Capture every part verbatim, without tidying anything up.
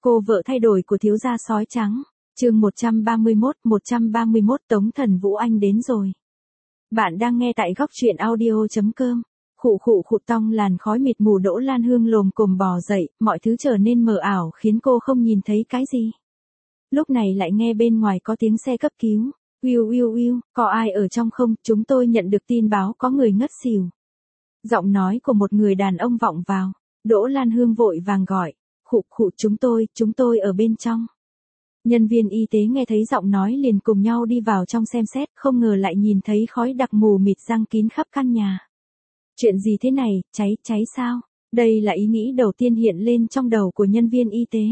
Cô vợ thay đổi của thiếu gia sói trắng. Chương một trăm ba mươi mốt, một trăm ba mươi mốt Tống Thần Vũ anh đến rồi. Bạn đang nghe tại góc truyện audio chấm com. Khụ khụ khụ tong làn khói mịt mù. Đỗ Lan Hương lồm cồm bò dậy, mọi thứ trở nên mờ ảo khiến cô không nhìn thấy cái gì. Lúc này lại nghe bên ngoài có tiếng xe cấp cứu. Uiu uiu uiu, có ai ở trong không? Chúng tôi nhận được tin báo có người ngất xỉu. Giọng nói của một người đàn ông vọng vào. Đỗ Lan Hương vội vàng gọi. Khụ khụ chúng tôi, chúng tôi ở bên trong. Nhân viên y tế nghe thấy giọng nói liền cùng nhau đi vào trong xem xét, không ngờ lại nhìn thấy khói đặc mù mịt giăng kín khắp căn nhà. Chuyện gì thế này, cháy, cháy sao? Đây là ý nghĩ đầu tiên hiện lên trong đầu của nhân viên y tế.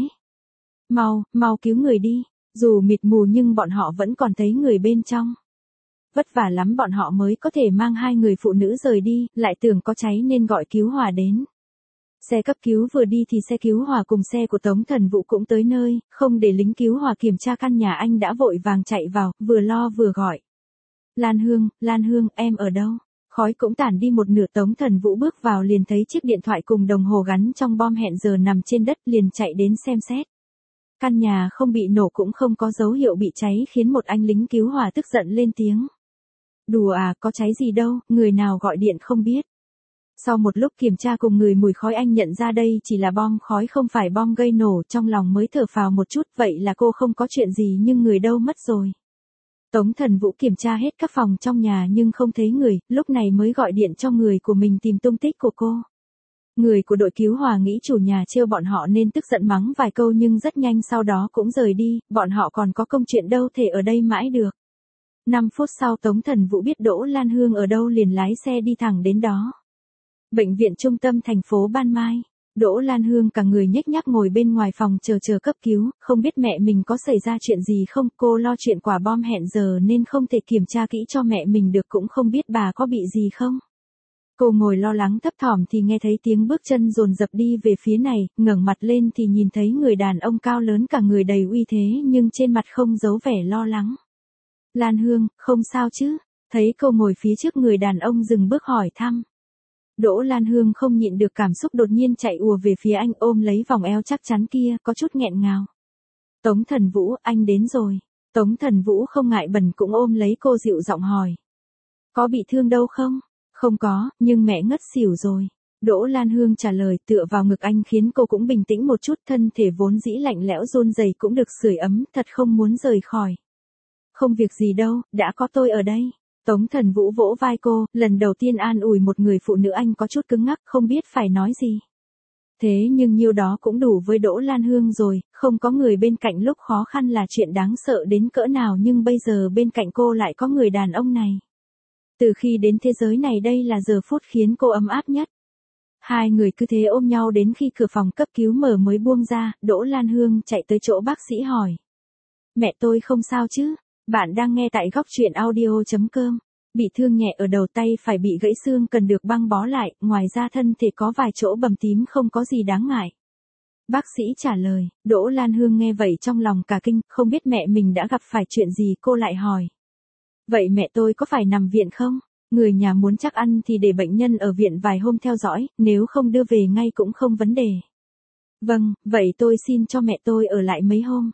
Mau, mau cứu người đi, dù mịt mù nhưng bọn họ vẫn còn thấy người bên trong. Vất vả lắm bọn họ mới có thể mang hai người phụ nữ rời đi, lại tưởng có cháy nên gọi cứu hỏa đến. Xe cấp cứu vừa đi thì xe cứu hỏa cùng xe của Tống Thần Vũ cũng tới nơi, không để lính cứu hỏa kiểm tra căn nhà anh đã vội vàng chạy vào, vừa lo vừa gọi. Lan Hương, Lan Hương, em ở đâu? Khói cũng tản đi một nửa. Tống Thần Vũ bước vào liền thấy chiếc điện thoại cùng đồng hồ gắn trong bom hẹn giờ nằm trên đất, liền chạy đến xem xét. Căn nhà không bị nổ cũng không có dấu hiệu bị cháy khiến một anh lính cứu hỏa tức giận lên tiếng. Đùa à, có cháy gì đâu, người nào gọi điện không biết. Sau một lúc kiểm tra cùng người mùi khói anh nhận ra đây chỉ là bom khói không phải bom gây nổ, trong lòng mới thở phào một chút, vậy là cô không có chuyện gì nhưng người đâu mất rồi. Tống Thần Vũ kiểm tra hết các phòng trong nhà nhưng không thấy người, lúc này mới gọi điện cho người của mình tìm tung tích của cô. Người của đội cứu hỏa nghĩ chủ nhà trêu bọn họ nên tức giận mắng vài câu nhưng rất nhanh sau đó cũng rời đi, bọn họ còn có công chuyện đâu thể ở đây mãi được. năm phút sau Tống Thần Vũ biết Đỗ Lan Hương ở đâu liền lái xe đi thẳng đến đó. Bệnh viện trung tâm thành phố Ban Mai. Đỗ Lan Hương cả người nhếch nhác ngồi bên ngoài phòng chờ chờ cấp cứu, không biết mẹ mình có xảy ra chuyện gì không, cô lo chuyện quả bom hẹn giờ nên không thể kiểm tra kỹ cho mẹ mình được, cũng không biết bà có bị gì không. Cô ngồi lo lắng thấp thỏm thì nghe thấy tiếng bước chân dồn dập đi về phía này, ngẩng mặt lên thì nhìn thấy người đàn ông cao lớn cả người đầy uy thế nhưng trên mặt không giấu vẻ lo lắng. Lan Hương, không sao chứ? Thấy cô ngồi phía trước người đàn ông dừng bước hỏi thăm. Đỗ Lan Hương không nhịn được cảm xúc đột nhiên chạy ùa về phía anh ôm lấy vòng eo chắc chắn kia, có chút nghẹn ngào. Tống Thần Vũ, anh đến rồi. Tống Thần Vũ không ngại bẩn cũng ôm lấy cô dịu giọng hỏi. Có bị thương đâu không? Không có, nhưng mẹ ngất xỉu rồi. Đỗ Lan Hương trả lời tựa vào ngực anh khiến cô cũng bình tĩnh một chút, thân thể vốn dĩ lạnh lẽo run rẩy cũng được sưởi ấm, thật không muốn rời khỏi. Không việc gì đâu, đã có tôi ở đây. Tống Thần Vũ vỗ vai cô, lần đầu tiên an ủi một người phụ nữ anh có chút cứng ngắc không biết phải nói gì. Thế nhưng nhiêu đó cũng đủ với Đỗ Lan Hương rồi, không có người bên cạnh lúc khó khăn là chuyện đáng sợ đến cỡ nào nhưng bây giờ bên cạnh cô lại có người đàn ông này. Từ khi đến thế giới này đây là giờ phút khiến cô ấm áp nhất. Hai người cứ thế ôm nhau đến khi cửa phòng cấp cứu mở mới buông ra, Đỗ Lan Hương chạy tới chỗ bác sĩ hỏi. Mẹ tôi không sao chứ? Bạn đang nghe tại góc truyện audio chấm com. Bị thương nhẹ ở đầu, tay phải bị gãy xương cần được băng bó lại, ngoài ra thân thể có vài chỗ bầm tím không có gì đáng ngại. Bác sĩ trả lời. Đỗ Lan Hương nghe vậy trong lòng cả kinh, không biết mẹ mình đã gặp phải chuyện gì, cô lại hỏi. Vậy mẹ tôi có phải nằm viện không? Người nhà muốn chắc ăn thì để bệnh nhân ở viện vài hôm theo dõi, nếu không đưa về ngay cũng không vấn đề. Vâng, vậy tôi xin cho mẹ tôi ở lại mấy hôm.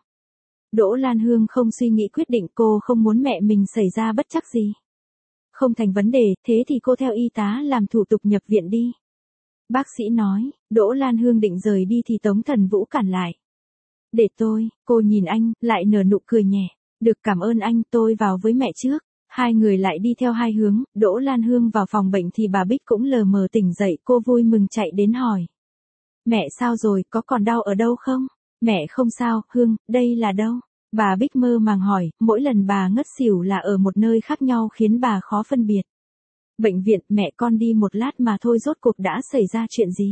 Đỗ Lan Hương không suy nghĩ quyết định, cô không muốn mẹ mình xảy ra bất trắc gì. Không thành vấn đề, thế thì cô theo y tá làm thủ tục nhập viện đi. Bác sĩ nói. Đỗ Lan Hương định rời đi thì Tống Thần Vũ cản lại. Để tôi, cô nhìn anh, lại nở nụ cười nhẹ. Được, cảm ơn anh, tôi vào với mẹ trước. Hai người lại đi theo hai hướng, Đỗ Lan Hương vào phòng bệnh thì bà Bích cũng lờ mờ tỉnh dậy, cô vui mừng chạy đến hỏi. Mẹ sao rồi, có còn đau ở đâu không? Mẹ không sao, Hương, đây là đâu? Bà Bích mơ màng hỏi, mỗi lần bà ngất xỉu là ở một nơi khác nhau khiến bà khó phân biệt. Bệnh viện, mẹ con đi một lát mà thôi, rốt cuộc đã xảy ra chuyện gì?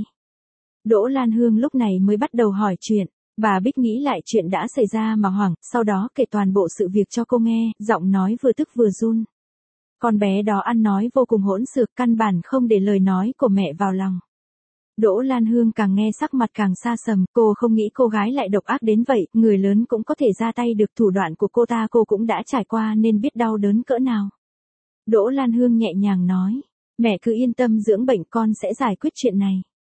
Đỗ Lan Hương lúc này mới bắt đầu hỏi chuyện. Bà Bích nghĩ lại chuyện đã xảy ra mà hoảng, sau đó kể toàn bộ sự việc cho cô nghe, giọng nói vừa tức vừa run. Con bé đó ăn nói vô cùng hỗn xược, căn bản không để lời nói của mẹ vào lòng. Đỗ Lan Hương càng nghe sắc mặt càng xa sầm, cô không nghĩ cô gái lại độc ác đến vậy, người lớn cũng có thể ra tay được, thủ đoạn của cô ta cô cũng đã trải qua nên biết đau đớn cỡ nào. Đỗ Lan Hương nhẹ nhàng nói, mẹ cứ yên tâm dưỡng bệnh, con sẽ giải quyết chuyện này.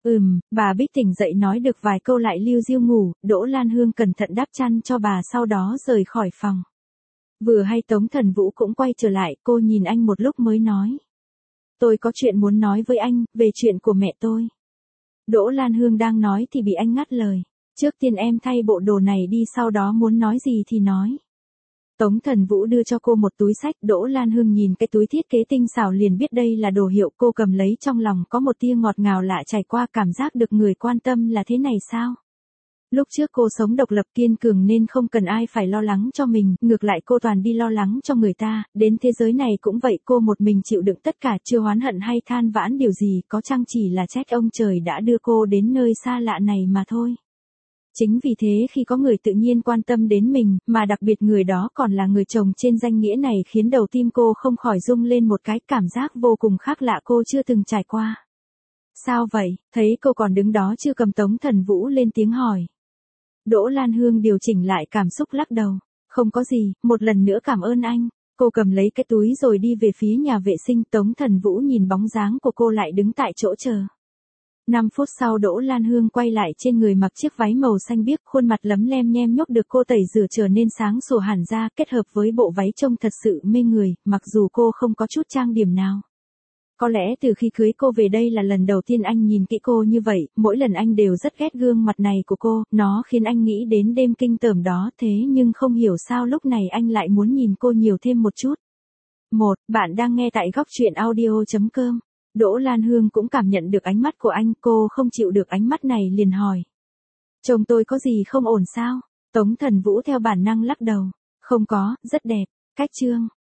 Ừm, bà Bích tỉnh dậy nói được vài câu lại liu riu ngủ, Đỗ Lan Hương cẩn thận đắp chăn cho bà sau đó rời khỏi phòng. Vừa hay Tống Thần Vũ cũng quay trở lại, cô nhìn anh một lúc mới nói. Tôi có chuyện muốn nói với anh, về chuyện của mẹ tôi. Đỗ Lan Hương đang nói thì bị anh ngắt lời. Trước tiên em thay bộ đồ này đi, sau đó muốn nói gì thì nói. Tống Thần Vũ đưa cho cô một túi sách, Đỗ Lan Hương nhìn cái túi thiết kế tinh xảo liền biết đây là đồ hiệu, cô cầm lấy trong lòng có một tia ngọt ngào lạ trải qua, cảm giác được người quan tâm là thế này sao? Lúc trước cô sống độc lập kiên cường nên không cần ai phải lo lắng cho mình, ngược lại cô toàn đi lo lắng cho người ta, đến thế giới này cũng vậy, cô một mình chịu đựng tất cả, chưa oán hận hay than vãn điều gì, có chăng chỉ là trách ông trời đã đưa cô đến nơi xa lạ này mà thôi. Chính vì thế khi có người tự nhiên quan tâm đến mình, mà đặc biệt người đó còn là người chồng trên danh nghĩa này, khiến đầu tim cô không khỏi rung lên một cái, cảm giác vô cùng khác lạ cô chưa từng trải qua. Sao vậy? Thấy cô còn đứng đó chưa cầm, Tống Thần Vũ lên tiếng hỏi. Đỗ Lan Hương điều chỉnh lại cảm xúc lắc đầu. Không có gì, một lần nữa cảm ơn anh. Cô cầm lấy cái túi rồi đi về phía nhà vệ sinh, Tống Thần Vũ nhìn bóng dáng của cô lại đứng tại chỗ chờ. năm phút sau Đỗ Lan Hương quay lại, trên người mặc chiếc váy màu xanh biếc, khuôn mặt lấm lem nhem nhốc được cô tẩy rửa trở nên sáng sủa hẳn ra, kết hợp với bộ váy trông thật sự mê người, mặc dù cô không có chút trang điểm nào. Có lẽ từ khi cưới cô về đây là lần đầu tiên anh nhìn kỹ cô như vậy, mỗi lần anh đều rất ghét gương mặt này của cô, nó khiến anh nghĩ đến đêm kinh tởm đó, thế nhưng không hiểu sao lúc này anh lại muốn nhìn cô nhiều thêm một chút. một. Bạn đang nghe tại góc truyện audio chấm com. Đỗ Lan Hương cũng cảm nhận được ánh mắt của anh, cô không chịu được ánh mắt này liền hỏi. Chồng tôi có gì không ổn sao? Tống Thần Vũ theo bản năng lắc đầu. Không có, rất đẹp. Cách chương.